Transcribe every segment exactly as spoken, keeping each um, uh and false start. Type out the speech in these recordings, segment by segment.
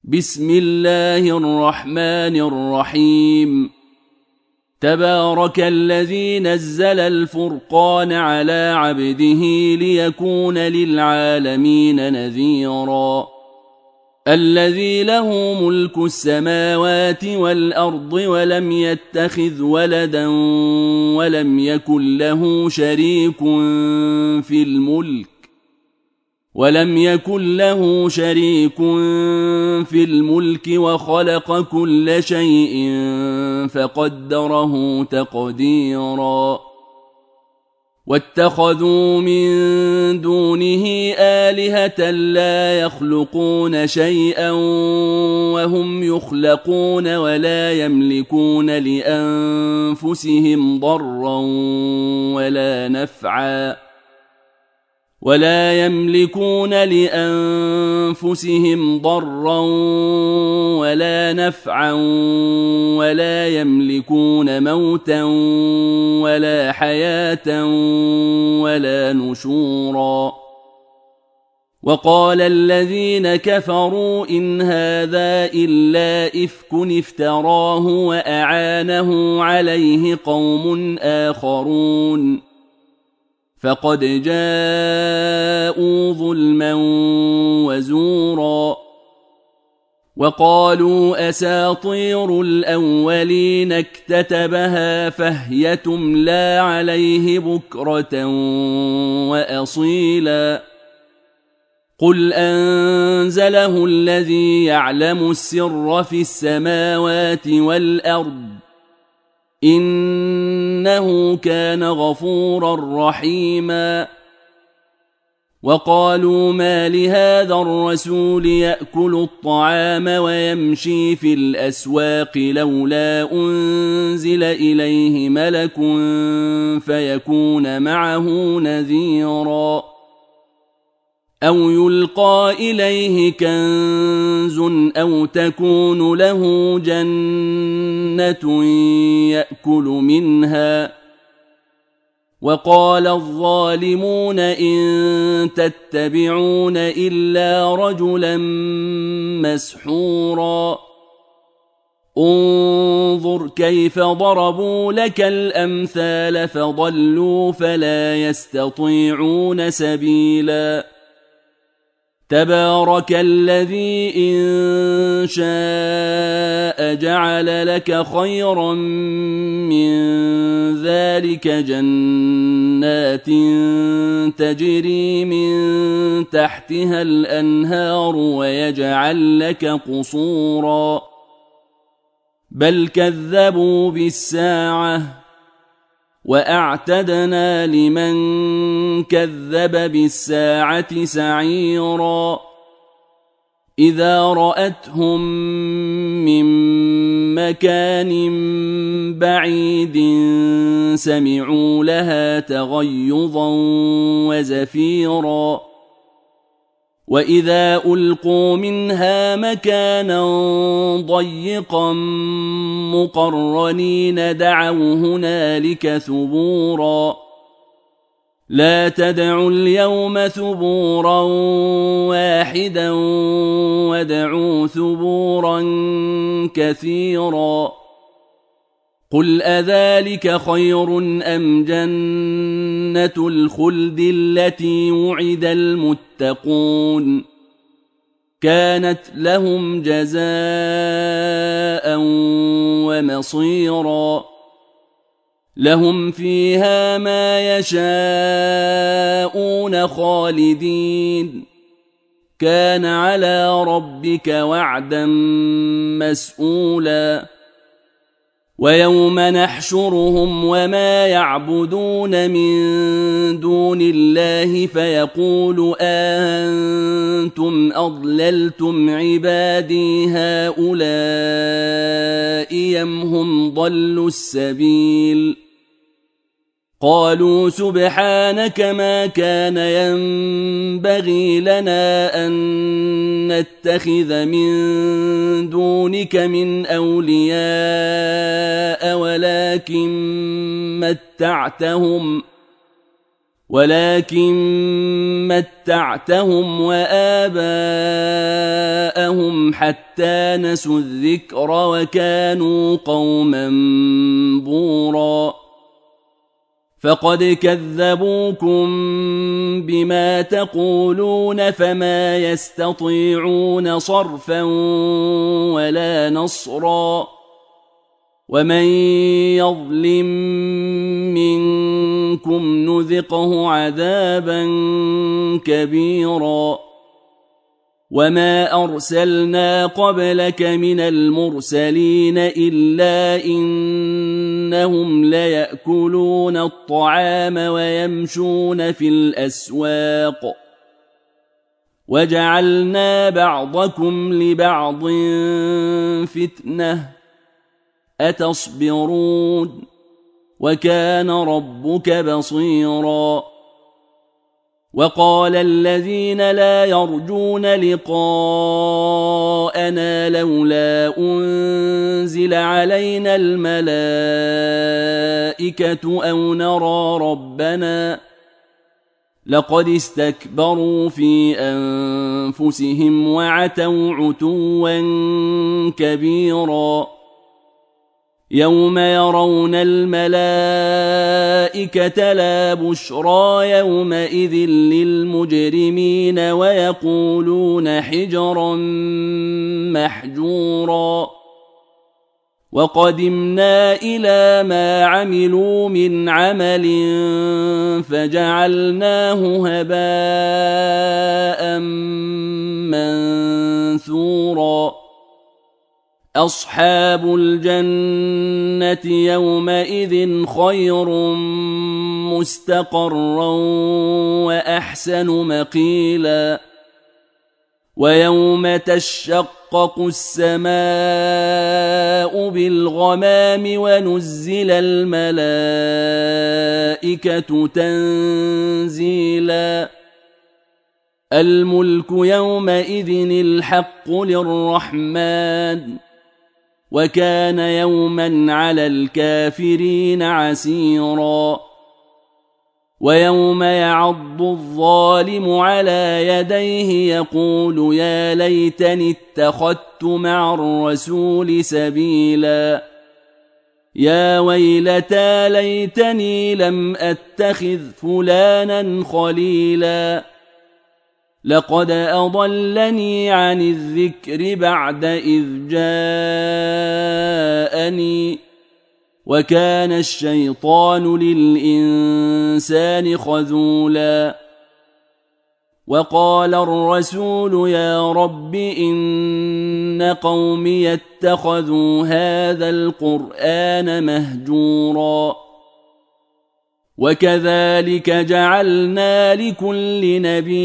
بسم الله الرحمن الرحيم. تبارك الذي نزل الفرقان على عبده ليكون للعالمين نذيرا. الذي له ملك السماوات والأرض ولم يتخذ ولدا ولم يكن له شريك في الملك ولم يكن له شريك في الملك وخلق كل شيء فقدره تقديرا. واتخذوا من دونه آلهة لا يخلقون شيئا وهم يخلقون ولا يملكون لأنفسهم ضرا ولا نفعا ولا يملكون لأنفسهم ضرا ولا نفعا ولا يملكون موتا ولا حياة ولا نشورا. وقال الذين كفروا إن هذا إلا إفك افتراه وأعانه عليه قوم آخرون فقد جاءوا ظلما وزورا. وقالوا أساطير الأولين اكتتبها فهي تملى عليه بكرة وأصيلا. قل أنزله الذي يعلم السر في السماوات والأرض إنه كان غفورا رحيما. وقالوا ما لهذا الرسول يأكل الطعام ويمشي في الأسواق لولا أنزل إليه ملك فيكون معه نذيرا أو يلقى إليه كنز أو تكون له جنة يأكل منها. وقال الظالمون إن تتبعون إلا رجلا مسحورا. انظر كيف ضربوا لك الأمثال فضلوا فلا يستطيعون سبيلا. تبارك الذي إن شاء جعل لك خيرا من ذلك جنات تجري من تحتها الأنهار ويجعل لك قصورا بل كذبوا بالساعة وأعتدنا لمن كذب بالساعة سعيرا. إذا رأتهم من مكان بعيد سمعوا لها تغيظا وزفيرا. وإذا ألقوا منها مكانا ضيقا مقرنين دعوا هنالك ثبورا. لا تدعوا اليوم ثبورا واحدا وادعوا ثبورا كثيرا. قل أذلك خير أم جنة الخلد التي وعد المتقون كانت لهم جزاء ومصيرا. لهم فيها ما يشاءون خالدين كان على ربك وعدا مسئولا. ويوم نحشرهم وما يعبدون من دون الله فيقول أنتم أضللتم عبادي هؤلاء أم هم ضلوا السبيل. قالوا سبحانك ما كان ينبغي لنا أن نتخذ من دونك من أولياء ولكن متعتهم ولكن متعتهم وآباءهم حتى نسوا الذكر وكانوا قوما بورا فقد كذبوكم بما تقولون فما يستطيعون صرفا ولا نصرا ومن يظلم منكم نذقه عذابا كبيرا وما أرسلنا قبلك من المرسلين إلا إنهم ليأكلون الطعام ويمشون في الأسواق وجعلنا بعضكم لبعض فتنة أتصبرون وكان ربك بصيرا وقال الذين لا يرجون لقاءنا لولا أنزل علينا الملائكة أو نرى ربنا لقد استكبروا في أنفسهم وعتوا عتوا كبيرا يوم يرون الملائكة لا بشرى يومئذ للمجرمين ويقولون حجرا محجورا وقدمنا إلى ما عملوا من عمل فجعلناه هباء منثورا أصحاب الجنة يومئذ خير مستقرا وأحسن مقيلا ويوم تشقق السماء بالغمام ونزل الملائكة تنزيلا الملك يومئذ الحق للرحمن وكان يوما على الكافرين عسيرا ويوم يعض الظالم على يديه يقول يا ليتني اتخذت مع الرسول سبيلا يا ويلتى ليتني لم أتخذ فلانا خليلا لقد أضلني عن الذكر بعد إذ جاءني وكان الشيطان للإنسان خذولا وقال الرسول يا رب إن قومي اتخذوا هذا القرآن مهجورا وكذلك جعلنا لكل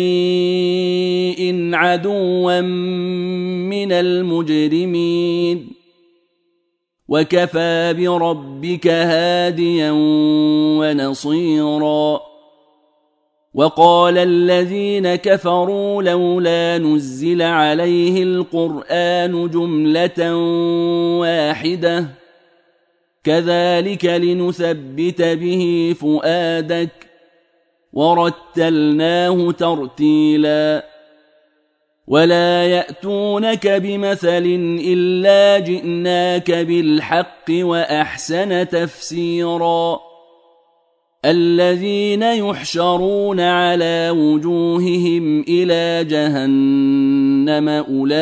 نبي عدوا من المجرمين وكفى بربك هاديا ونصيرا وقال الذين كفروا لولا نزل عليه القرآن جملة واحدة كذلك لنثبت به فؤادك ورتلناه ترتيلا ولا يأتونك بمثل إلا جئناك بالحق وأحسن تفسيرا الذين يحشرون على وجوههم إلى جهنم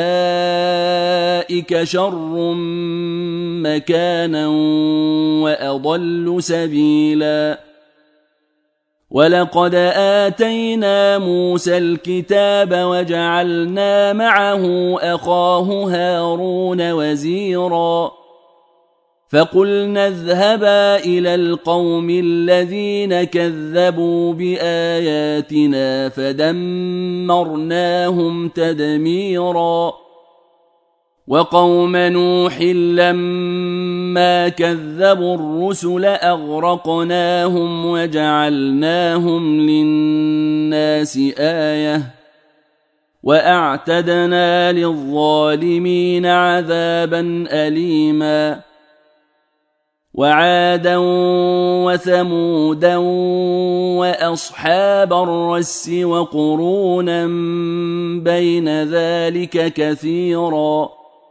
أولئك شر مكانا وأضل سبيلا ولقد آتينا موسى الكتاب وجعلنا معه أخاه هارون وزيرا فقلنا اذهبا إلى القوم الذين كذبوا بآياتنا فدمرناهم تدميرا وقوم نوح لما كذبوا الرسل أغرقناهم وجعلناهم للناس آية وأعتدنا للظالمين عذابا أليما وعادا وثمودا وأصحاب الرس وقرونا بين ذلك كثيرا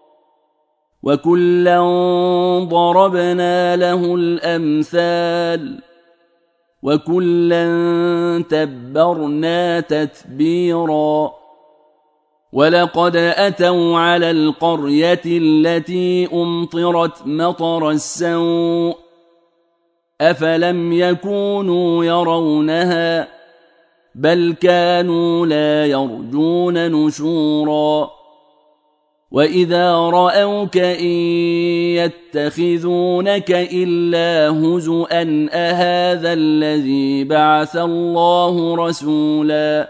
وكلا ضربنا له الأمثال وكلا تبرنا تتبيرا ولقد أتوا على القرية التي أمطرت مطر السوء أفلم يكونوا يرونها بل كانوا لا يرجون نشورا وإذا رأوك إن يتخذونك إلا هزؤا أهذا الذي بعث الله رسولا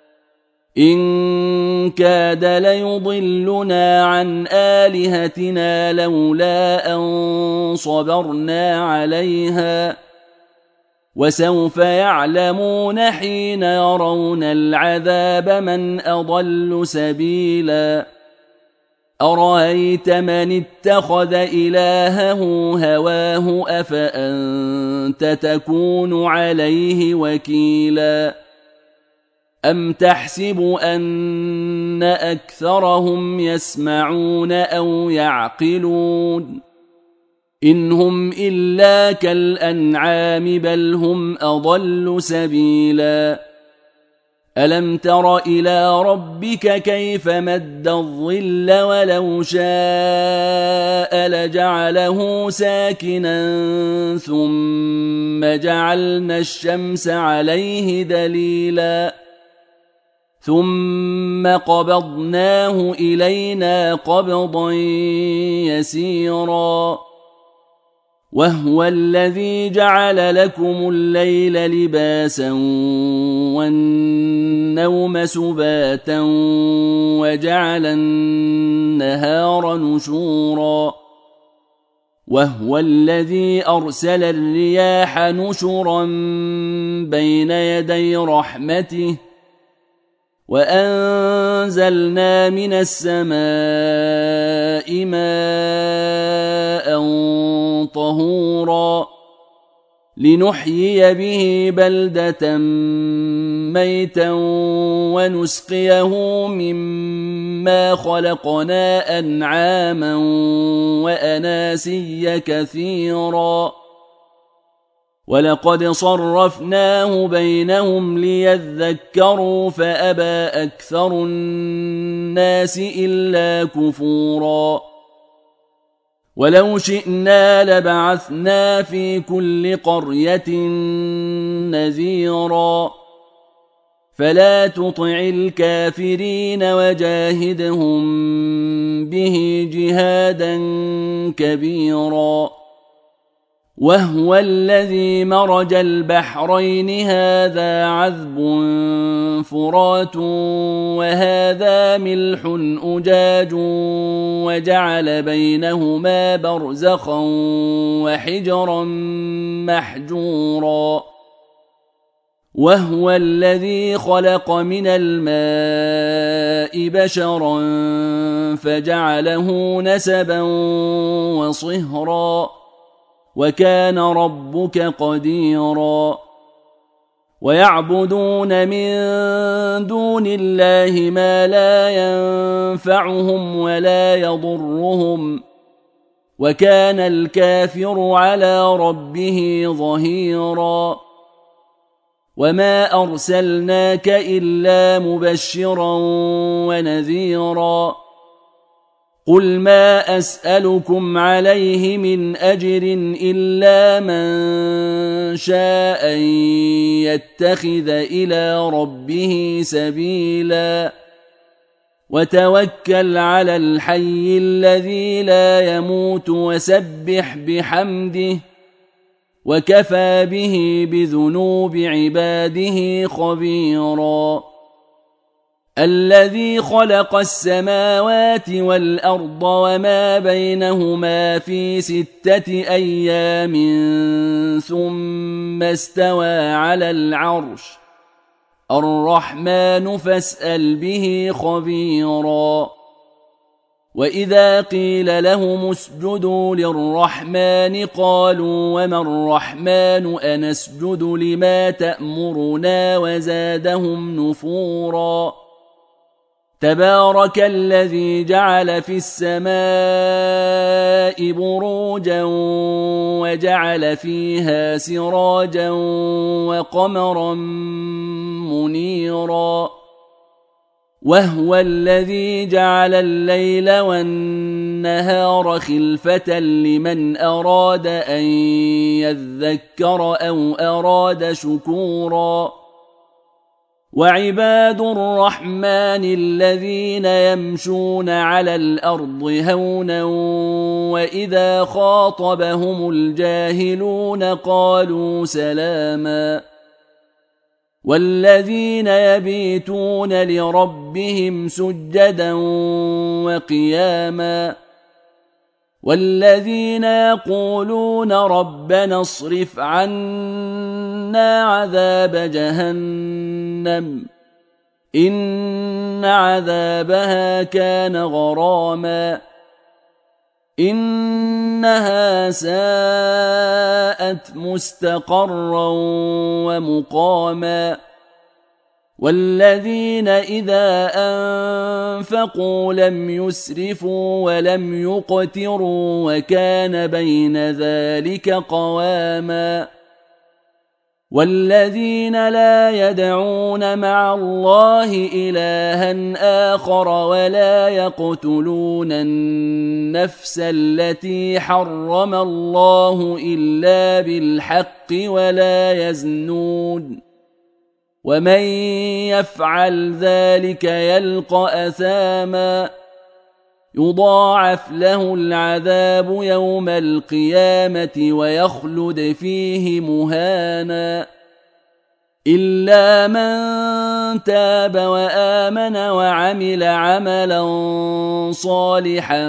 إن كاد ليضلنا عن آلهتنا لولا أن صبرنا عليها وسوف يعلمون حين يرون العذاب من أضل سبيلا أرأيت من اتخذ إلهه هواه أفأنت تكون عليه وكيلا أم تحسب أن أكثرهم يسمعون أو يعقلون إن هم إلا كالأنعام بل هم أضل سبيلا ألم تر إلى ربك كيف مد الظل ولو شاء لجعله ساكنا ثم جعلنا الشمس عليه دليلا ثم قبضناه إلينا قبضا يسيرا وهو الذي جعل لكم الليل لباسا والنوم سباتا وجعل النهار نشورا وهو الذي أرسل الرياح نشرا بين يدي رحمته وأنزلنا من السماء ماء طهورا لنحيي به بلدة ميتا ونسقيه مما خلقنا أنعاما وأناسيا كثيرا ولقد صرفناه بينهم ليذكروا فأبى أكثر الناس إلا كفورا ولو شئنا لبعثنا في كل قرية نذيرا فلا تطع الكافرين وجاهدهم به جهادا كبيرا وهو الذي مرج البحرين هذا عذب فرات وهذا ملح أجاج وجعل بينهما برزخا وحجرا محجورا وهو الذي خلق من الماء بشرا فجعله نسبا وصهرا وكان ربك قديرا ويعبدون من دون الله ما لا ينفعهم ولا يضرهم وكان الكافر على ربه ظهيرا وما أرسلناك إلا مبشرا ونذيرا قل ما أسألكم عليه من أجر إلا من شاء أن يتخذ إلى ربه سبيلا وتوكل على الحي الذي لا يموت وسبح بحمده وكفى به بذنوب عباده خبيرا الذي خلق السماوات والأرض وما بينهما في ستة أيام ثم استوى على العرش الرحمن فاسأل به خبيرا وإذا قيل لهم اسجدوا للرحمن قالوا وما الرحمن أنسجد لما تأمرنا وزادهم نفورا تبارك الذي جعل في السماء بروجا وجعل فيها سراجا وقمرا منيرا وهو الذي جعل الليل والنهار خلفة لمن أراد أن يذكر أو أراد شكورا وعباد الرحمن الذين يمشون على الأرض هونا وإذا خاطبهم الجاهلون قالوا سلاما والذين يبيتون لربهم سجدا وقياما والذين يقولون ربنا اصرف عنا عذاب جهنم إن عذابها كان غراما إنها ساءت مستقرا ومقاما والذين إذا أنفقوا لم يسرفوا ولم يقتروا وكان بين ذلك قواما والذين لا يدعون مع الله إلها آخر ولا يقتلون النفس التي حرم الله إلا بالحق ولا يزنون ومن يفعل ذلك يلقى أثاما يضاعف له العذاب يوم القيامة ويخلد فيه مهانا إلا من تاب وآمن وعمل عملا صالحا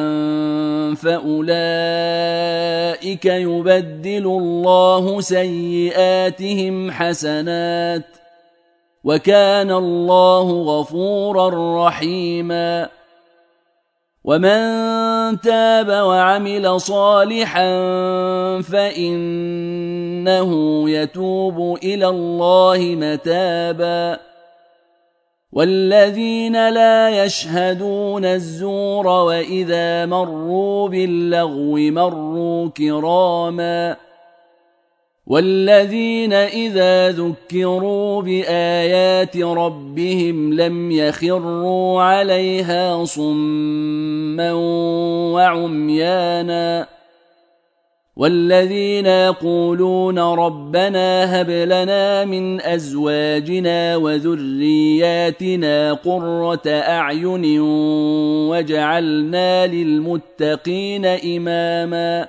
فأولئك يبدل الله سيئاتهم حسنات وكان الله غفورا رحيما ومن تاب وعمل صالحا فإنه يتوب إلى الله متابا والذين لا يشهدون الزور وإذا مروا باللغو مروا كراما والذين إذا ذكروا بآيات ربهم لم يخروا عليها صما وعميانا والذين يقولون ربنا هب لنا من أزواجنا وذرياتنا قرة أعين واجعلنا للمتقين إماما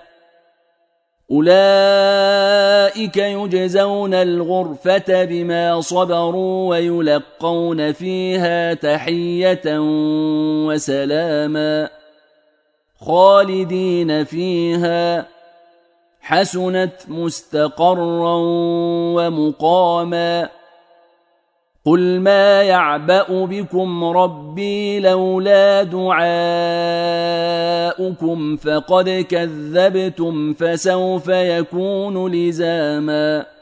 أولئك يجزون الغرفة بما صبروا ويلقون فيها تحية وسلاما خالدين فيها حسنت مستقرا ومقاما قل ما يعبأ بكم ربي لولا دعاؤكم فقد كذبتم فسوف يكون لزاما